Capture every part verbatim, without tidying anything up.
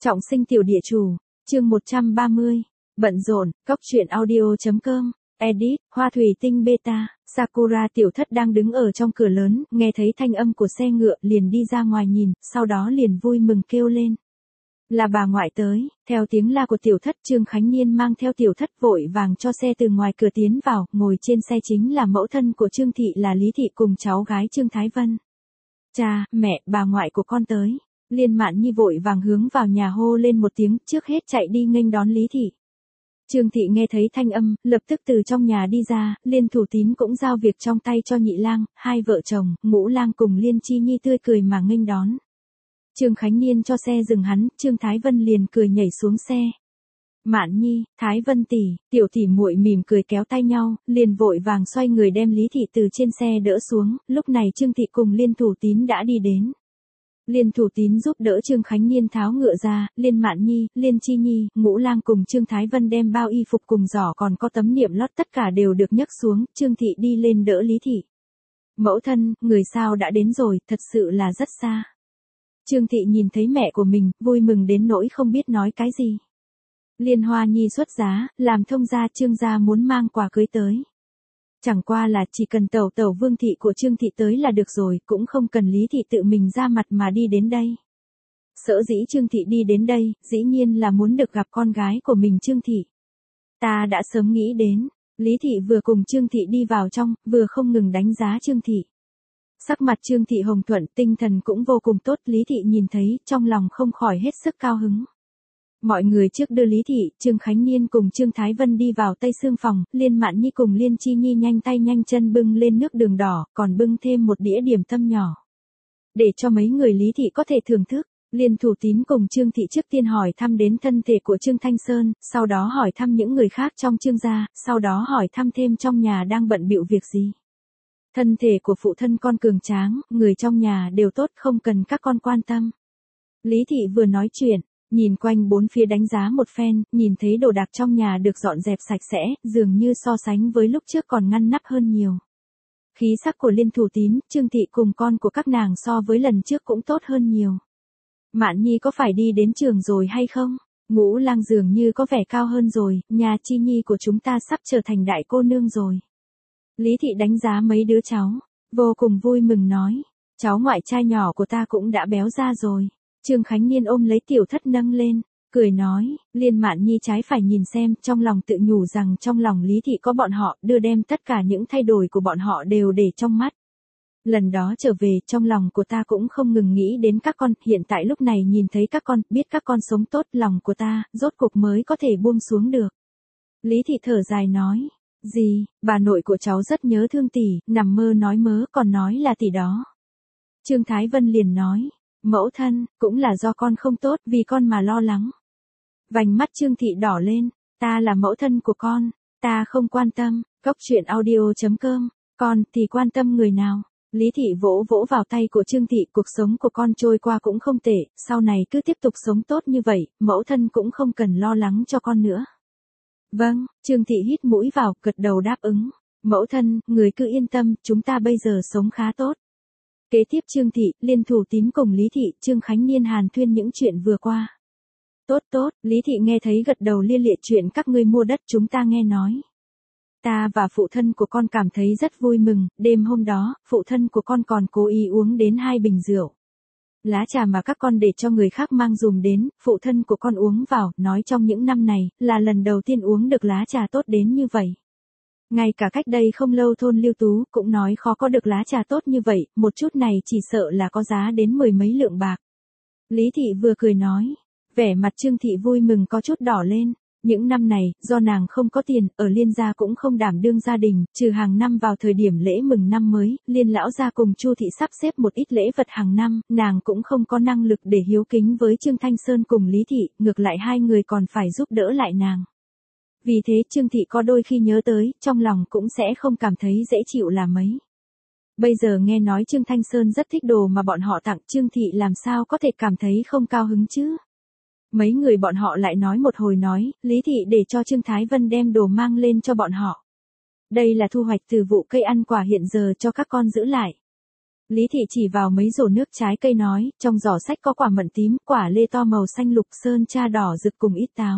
Trọng sinh tiểu địa chủ, chương một trăm ba mươi, bận rộn, cóc truyện audio.com, edit, hoa thủy tinh beta, Sakura tiểu thất đang đứng ở trong cửa lớn, nghe thấy thanh âm của xe ngựa liền đi ra ngoài nhìn, sau đó liền vui mừng kêu lên. Là bà ngoại tới, theo tiếng la của tiểu thất Trương Khánh Niên mang theo tiểu thất vội vàng cho xe từ ngoài cửa tiến vào, ngồi trên xe chính là mẫu thân của Trương Thị là Lý Thị cùng cháu gái Trương Thái Vân. Cha, mẹ, bà ngoại của con tới. Liên Mạn Nhi vội vàng hướng vào nhà hô lên một tiếng, trước hết chạy đi nghênh đón Lý Thị. Trương Thị nghe thấy thanh âm, lập tức từ trong nhà đi ra, Liên Thủ Tín cũng giao việc trong tay cho nhị lang, hai vợ chồng, Ngũ lang cùng Liên Chi Nhi tươi cười mà nghênh đón. Trương Khánh Niên cho xe dừng hắn, Trương Thái Vân liền cười nhảy xuống xe. Mạn Nhi, Thái Vân tỷ, tiểu tỷ muội mỉm cười kéo tay nhau, liền vội vàng xoay người đem Lý Thị từ trên xe đỡ xuống, lúc này Trương Thị cùng Liên Thủ Tín đã đi đến. Liên Thủ Tín giúp đỡ Trương Khánh Niên tháo ngựa ra, Liên Mạn Nhi, Liên Chi Nhi, Ngũ lang cùng Trương Thái Vân đem bao y phục cùng giỏ còn có tấm niệm lót tất cả đều được nhấc xuống, Trương Thị đi lên đỡ Lý Thị. Mẫu thân, người sao đã đến rồi, thật sự là rất xa. Trương Thị nhìn thấy mẹ của mình, vui mừng đến nỗi không biết nói cái gì. Liên Hoa Nhi xuất giá, làm thông gia Trương gia muốn mang quà cưới tới. Chẳng qua là chỉ cần tẩu tẩu Vương Thị của Trương Thị tới là được rồi, cũng không cần Lý Thị tự mình ra mặt mà đi đến đây. Sở dĩ Trương Thị đi đến đây, dĩ nhiên là muốn được gặp con gái của mình Trương Thị. Ta đã sớm nghĩ đến, Lý Thị vừa cùng Trương Thị đi vào trong, vừa không ngừng đánh giá Trương Thị. Sắc mặt Trương Thị hồng thuận, tinh thần cũng vô cùng tốt, Lý Thị nhìn thấy, trong lòng không khỏi hết sức cao hứng. Mọi người trước đưa Lý Thị, Trương Khánh Niên cùng Trương Thái Vân đi vào Tây Sương phòng, Liên Mạn Nhi cùng Liên Chi Nhi nhanh tay nhanh chân bưng lên nước đường đỏ, còn bưng thêm một đĩa điểm tâm nhỏ. Để cho mấy người Lý Thị có thể thưởng thức, Liên Thủ Tín cùng Trương Thị trước tiên hỏi thăm đến thân thể của Trương Thanh Sơn, sau đó hỏi thăm những người khác trong Trương gia, sau đó hỏi thăm thêm trong nhà đang bận bịu việc gì. Thân thể của phụ thân con cường tráng, người trong nhà đều tốt không cần các con quan tâm. Lý Thị vừa nói chuyện, nhìn quanh bốn phía đánh giá một phen, nhìn thấy đồ đạc trong nhà được dọn dẹp sạch sẽ, dường như so sánh với lúc trước còn ngăn nắp hơn nhiều. Khí sắc của Liên Thủ Tín, Trương Thị cùng con của các nàng so với lần trước cũng tốt hơn nhiều. Mạn Nhi có phải đi đến trường rồi hay không? Ngũ lang dường như có vẻ cao hơn rồi, nhà Chi Nhi của chúng ta sắp trở thành đại cô nương rồi. Lý Thị đánh giá mấy đứa cháu, vô cùng vui mừng nói, cháu ngoại trai nhỏ của ta cũng đã béo ra rồi. Trương Khánh Niên ôm lấy tiểu thất nâng lên, cười nói, Liên Mạn Nhi trái phải nhìn xem, trong lòng tự nhủ rằng trong lòng Lý Thị có bọn họ, đưa đem tất cả những thay đổi của bọn họ đều để trong mắt. Lần đó trở về, trong lòng của ta cũng không ngừng nghĩ đến các con, hiện tại lúc này nhìn thấy các con, biết các con sống tốt, lòng của ta, rốt cuộc mới có thể buông xuống được. Lý Thị thở dài nói, gì, bà nội của cháu rất nhớ thương tỷ, nằm mơ nói mớ còn nói là tỷ đó. Trương Thái Vân liền nói, mẫu thân, cũng là do con không tốt, vì con mà lo lắng. Vành mắt Trương Thị đỏ lên, ta là mẫu thân của con, ta không quan tâm, cóc truyện audio.com, con thì quan tâm người nào. Lý Thị vỗ vỗ vào tay của Trương Thị, cuộc sống của con trôi qua cũng không tệ, sau này cứ tiếp tục sống tốt như vậy, mẫu thân cũng không cần lo lắng cho con nữa. Vâng, Trương Thị hít mũi vào, gật đầu đáp ứng. Mẫu thân, người cứ yên tâm, chúng ta bây giờ sống khá tốt. Kế tiếp Trương Thị, Liên Thủ Tín cùng Lý Thị, Trương Khánh Niên hàn thuyên những chuyện vừa qua. Tốt tốt, Lý Thị nghe thấy gật đầu lia lịa, chuyện các ngươi mua đất chúng ta nghe nói. Ta và phụ thân của con cảm thấy rất vui mừng, đêm hôm đó, phụ thân của con còn cố ý uống đến hai bình rượu. Lá trà mà các con để cho người khác mang dùm đến, phụ thân của con uống vào, nói trong những năm này, là lần đầu tiên uống được lá trà tốt đến như vậy. Ngay cả cách đây không lâu thôn Lưu Tú, cũng nói khó có được lá trà tốt như vậy, một chút này chỉ sợ là có giá đến mười mấy lượng bạc. Lý Thị vừa cười nói, vẻ mặt Trương Thị vui mừng có chút đỏ lên. Những năm này, do nàng không có tiền, ở Liên gia cũng không đảm đương gia đình, trừ hàng năm vào thời điểm lễ mừng năm mới, Liên lão gia cùng Chu Thị sắp xếp một ít lễ vật hàng năm, nàng cũng không có năng lực để hiếu kính với Trương Thanh Sơn cùng Lý Thị, ngược lại hai người còn phải giúp đỡ lại nàng. Vì thế Trương Thị có đôi khi nhớ tới, trong lòng cũng sẽ không cảm thấy dễ chịu là mấy. Bây giờ nghe nói Trương Thanh Sơn rất thích đồ mà bọn họ tặng, Trương Thị làm sao có thể cảm thấy không cao hứng chứ? Mấy người bọn họ lại nói một hồi nói, Lý Thị để cho Trương Thái Vân đem đồ mang lên cho bọn họ. Đây là thu hoạch từ vụ cây ăn quả hiện giờ cho các con giữ lại. Lý Thị chỉ vào mấy rổ nước trái cây nói, trong giỏ sách có quả mận tím, quả lê to màu xanh lục, sơn tra đỏ rực cùng ít táo.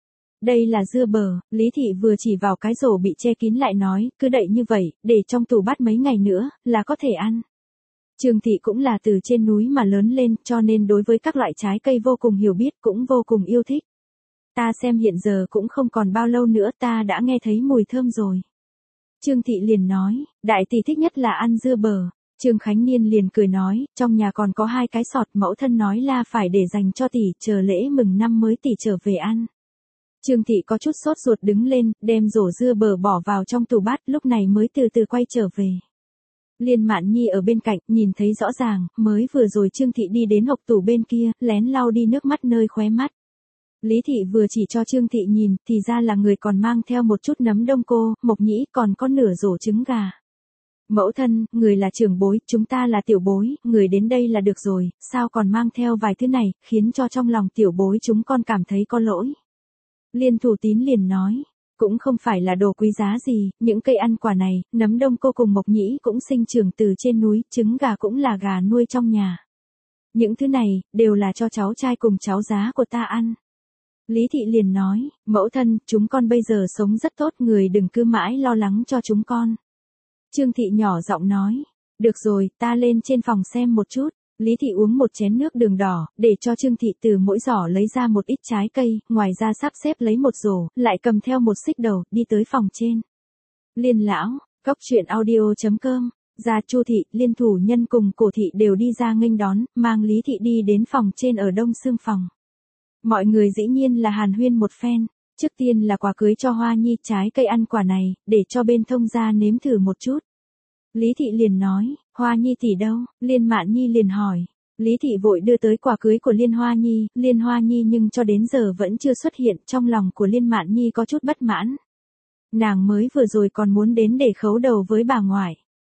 Đây là dưa bờ. Lý Thị vừa chỉ vào cái rổ bị che kín lại nói, cứ đậy như vậy, để trong tủ bát mấy ngày nữa, là có thể ăn. Trương Thị cũng là từ trên núi mà lớn lên, cho nên đối với các loại trái cây vô cùng hiểu biết, cũng vô cùng yêu thích. Ta xem hiện giờ cũng không còn bao lâu nữa ta đã nghe thấy mùi thơm rồi. Trương Thị liền nói, đại tỷ thích nhất là ăn dưa bờ. Trương Khánh Niên liền cười nói, trong nhà còn có hai cái sọt, mẫu thân nói là phải để dành cho tỷ, chờ lễ mừng năm mới tỷ trở về ăn. Trương Thị có chút sốt ruột đứng lên, đem rổ dưa bờ bỏ vào trong tủ bát, lúc này mới từ từ quay trở về. Liên Mạn Nhi ở bên cạnh, nhìn thấy rõ ràng, mới vừa rồi Trương Thị đi đến hộc tủ bên kia, lén lau đi nước mắt nơi khóe mắt. Lý Thị vừa chỉ cho Trương Thị nhìn, thì ra là người còn mang theo một chút nấm đông cô, mộc nhĩ, còn có nửa rổ trứng gà. Mẫu thân, người là trưởng bối, chúng ta là tiểu bối, người đến đây là được rồi, sao còn mang theo vài thứ này, khiến cho trong lòng tiểu bối chúng con cảm thấy có lỗi. Liên Thủ Tín liền nói, cũng không phải là đồ quý giá gì, những cây ăn quả này, nấm đông cô cùng mộc nhĩ cũng sinh trưởng từ trên núi, trứng gà cũng là gà nuôi trong nhà. Những thứ này, đều là cho cháu trai cùng cháu giá của ta ăn. Lý Thị liền nói, mẫu thân, chúng con bây giờ sống rất tốt, người đừng cứ mãi lo lắng cho chúng con. Trương Thị nhỏ giọng nói, được rồi, ta lên trên phòng xem một chút. Lý Thị uống một chén nước đường đỏ, để cho Trương Thị từ mỗi giỏ lấy ra một ít trái cây, ngoài ra sắp xếp lấy một rổ, lại cầm theo một xích đầu, đi tới phòng trên. Liên lão, cóc truyện audio chấm com, gia Chu Thị, Liên Thủ Nhân cùng Cổ Thị đều đi ra nghênh đón, mang Lý Thị đi đến phòng trên ở đông xương phòng. Mọi người dĩ nhiên là hàn huyên một phen, trước tiên là quà cưới cho Hoa Nhi, trái cây ăn quả này, để cho bên thông gia nếm thử một chút. Lý Thị liền nói, Hoa Nhi tỷ đâu? Liên Mạn Nhi liền hỏi. Lý Thị vội đưa tới quà cưới của Liên Hoa Nhi, Liên Hoa Nhi nhưng cho đến giờ vẫn chưa xuất hiện, trong lòng của Liên Mạn Nhi có chút bất mãn. Nàng mới vừa rồi còn muốn đến để khấu đầu với bà ngoại.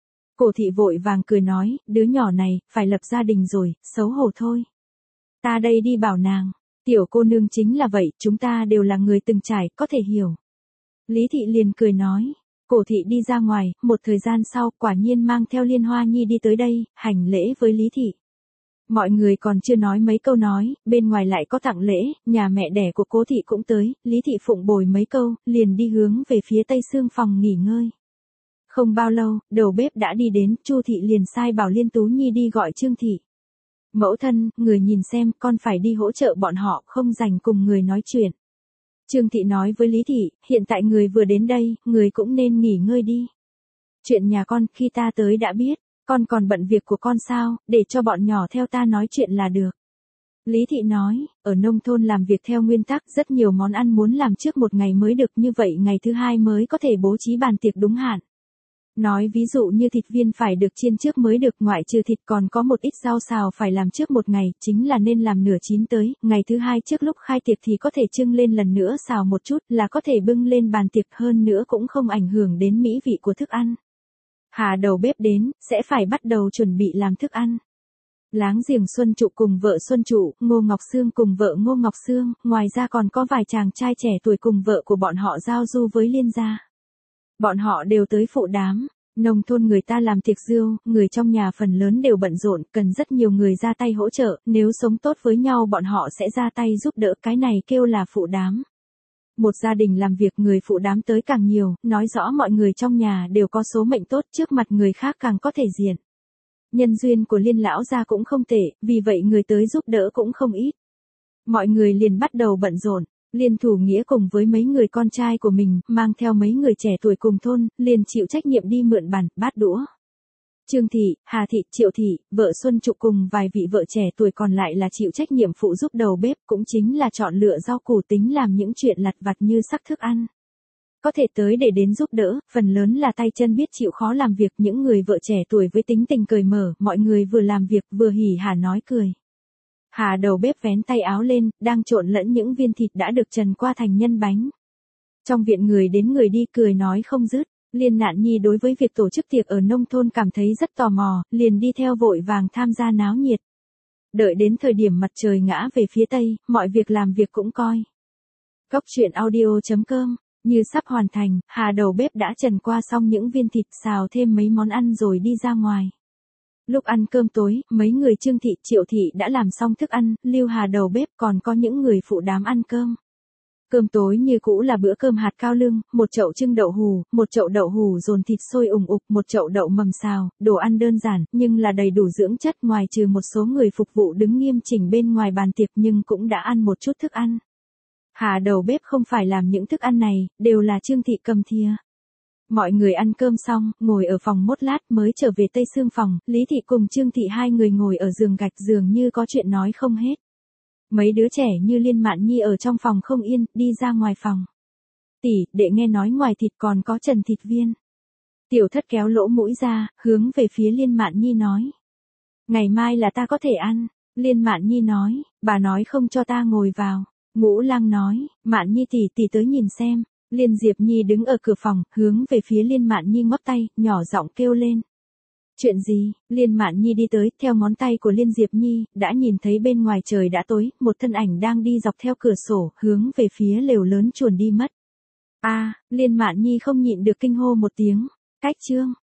Cổ Thị vội vàng cười nói, đứa nhỏ này, phải lập gia đình rồi, xấu hổ thôi. Ta đây đi bảo nàng, tiểu cô nương chính là vậy, chúng ta đều là người từng trải, có thể hiểu. Lý Thị liền cười nói. Cổ Thị đi ra ngoài, một thời gian sau, quả nhiên mang theo Liên Hoa Nhi đi tới đây, hành lễ với Lý Thị. Mọi người còn chưa nói mấy câu nói, bên ngoài lại có tặng lễ, nhà mẹ đẻ của Cố Thị cũng tới, Lý Thị phụng bồi mấy câu, liền đi hướng về phía tây xương phòng nghỉ ngơi. Không bao lâu, đầu bếp đã đi đến, Chu Thị liền sai bảo Liên Tú Nhi đi gọi Trương Thị. Mẫu thân, người nhìn xem, con phải đi hỗ trợ bọn họ, không rảnh cùng người nói chuyện. Trương Thị nói với Lý Thị, hiện tại người vừa đến đây, người cũng nên nghỉ ngơi đi. Chuyện nhà con, khi ta tới đã biết, con còn bận việc của con sao, để cho bọn nhỏ theo ta nói chuyện là được. Lý Thị nói, ở nông thôn làm việc theo nguyên tắc, rất nhiều món ăn muốn làm trước một ngày mới được, như vậy ngày thứ hai mới có thể bố trí bàn tiệc đúng hạn. Nói ví dụ như thịt viên phải được chiên trước mới được, ngoại trừ thịt còn có một ít rau xào phải làm trước một ngày, chính là nên làm nửa chín tới, ngày thứ hai trước lúc khai tiệc thì có thể trưng lên lần nữa xào một chút là có thể bưng lên bàn tiệc, hơn nữa cũng không ảnh hưởng đến mỹ vị của thức ăn. Hà đầu bếp đến, sẽ phải bắt đầu chuẩn bị làm thức ăn. Láng giềng Xuân Trụ cùng vợ Xuân Trụ, Ngô Ngọc Sương cùng vợ Ngô Ngọc Sương, ngoài ra còn có vài chàng trai trẻ tuổi cùng vợ của bọn họ giao du với Liên gia. Bọn họ đều tới phụ đám. Nông thôn người ta làm tiệc rượu, người trong nhà phần lớn đều bận rộn, cần rất nhiều người ra tay hỗ trợ, nếu sống tốt với nhau bọn họ sẽ ra tay giúp đỡ, cái này kêu là phụ đám. Một gia đình làm việc người phụ đám tới càng nhiều, nói rõ mọi người trong nhà đều có số mệnh tốt, trước mặt người khác càng có thể diện. Nhân duyên của Liên lão gia cũng không tệ, vì vậy người tới giúp đỡ cũng không ít. Mọi người liền bắt đầu bận rộn. Liên Thủ Nghĩa cùng với mấy người con trai của mình, mang theo mấy người trẻ tuổi cùng thôn, liền chịu trách nhiệm đi mượn bàn, bát đũa. Trương Thị, Hà Thị, Triệu Thị, vợ Xuân Trụ cùng vài vị vợ trẻ tuổi còn lại là chịu trách nhiệm phụ giúp đầu bếp, cũng chính là chọn lựa rau củ, tính làm những chuyện lặt vặt như sắc thức ăn. Có thể tới để đến giúp đỡ, phần lớn là tay chân biết chịu khó làm việc, những người vợ trẻ tuổi với tính tình cởi mở, mọi người vừa làm việc vừa hỉ hả nói cười. Hà đầu bếp vén tay áo lên, đang trộn lẫn những viên thịt đã được trần qua thành nhân bánh. Trong viện người đến người đi cười nói không dứt, Liên Nạn Nhi đối với việc tổ chức tiệc ở nông thôn cảm thấy rất tò mò, liền đi theo vội vàng tham gia náo nhiệt. Đợi đến thời điểm mặt trời ngã về phía tây, mọi việc làm việc cũng coi. Cóc truyện audio chấm com, như sắp hoàn thành, Hà đầu bếp đã trần qua xong những viên thịt, xào thêm mấy món ăn rồi đi ra ngoài. Lúc ăn cơm tối, mấy người Trương Thị, Triệu Thị đã làm xong thức ăn, Lưu Hà đầu bếp còn có những người phụ đám ăn cơm. Cơm tối như cũ là bữa cơm hạt cao lương, một chậu trưng đậu hù, một chậu đậu hù dồn thịt sôi ủng ục, một chậu đậu mầm xào, đồ ăn đơn giản, nhưng là đầy đủ dưỡng chất, ngoài trừ một số người phục vụ đứng nghiêm chỉnh bên ngoài bàn tiệc nhưng cũng đã ăn một chút thức ăn. Hà đầu bếp không phải làm những thức ăn này, đều là Trương Thị cầm thìa. Mọi người ăn cơm xong, ngồi ở phòng một lát mới trở về Tây Sương phòng, Lý Thị cùng Trương Thị hai người ngồi ở giường gạch dường như có chuyện nói không hết. Mấy đứa trẻ như Liên Mạn Nhi ở trong phòng không yên, đi ra ngoài phòng. Tỷ, đệ nghe nói ngoài thịt còn có trần thịt viên. Tiểu Thất kéo lỗ mũi ra, hướng về phía Liên Mạn Nhi nói. Ngày mai là ta có thể ăn. Liên Mạn Nhi nói, bà nói không cho ta ngồi vào. Ngũ Lang nói, Mạn Nhi tỷ tỷ tới nhìn xem. Liên Diệp Nhi đứng ở cửa phòng, hướng về phía Liên Mạn Nhi ngoắc tay, nhỏ giọng kêu lên. Chuyện gì? Liên Mạn Nhi đi tới, theo ngón tay của Liên Diệp Nhi, đã nhìn thấy bên ngoài trời đã tối, một thân ảnh đang đi dọc theo cửa sổ, hướng về phía lều lớn chuồn đi mất. A, Liên Mạn Nhi không nhịn được kinh hô một tiếng. Cách Trương,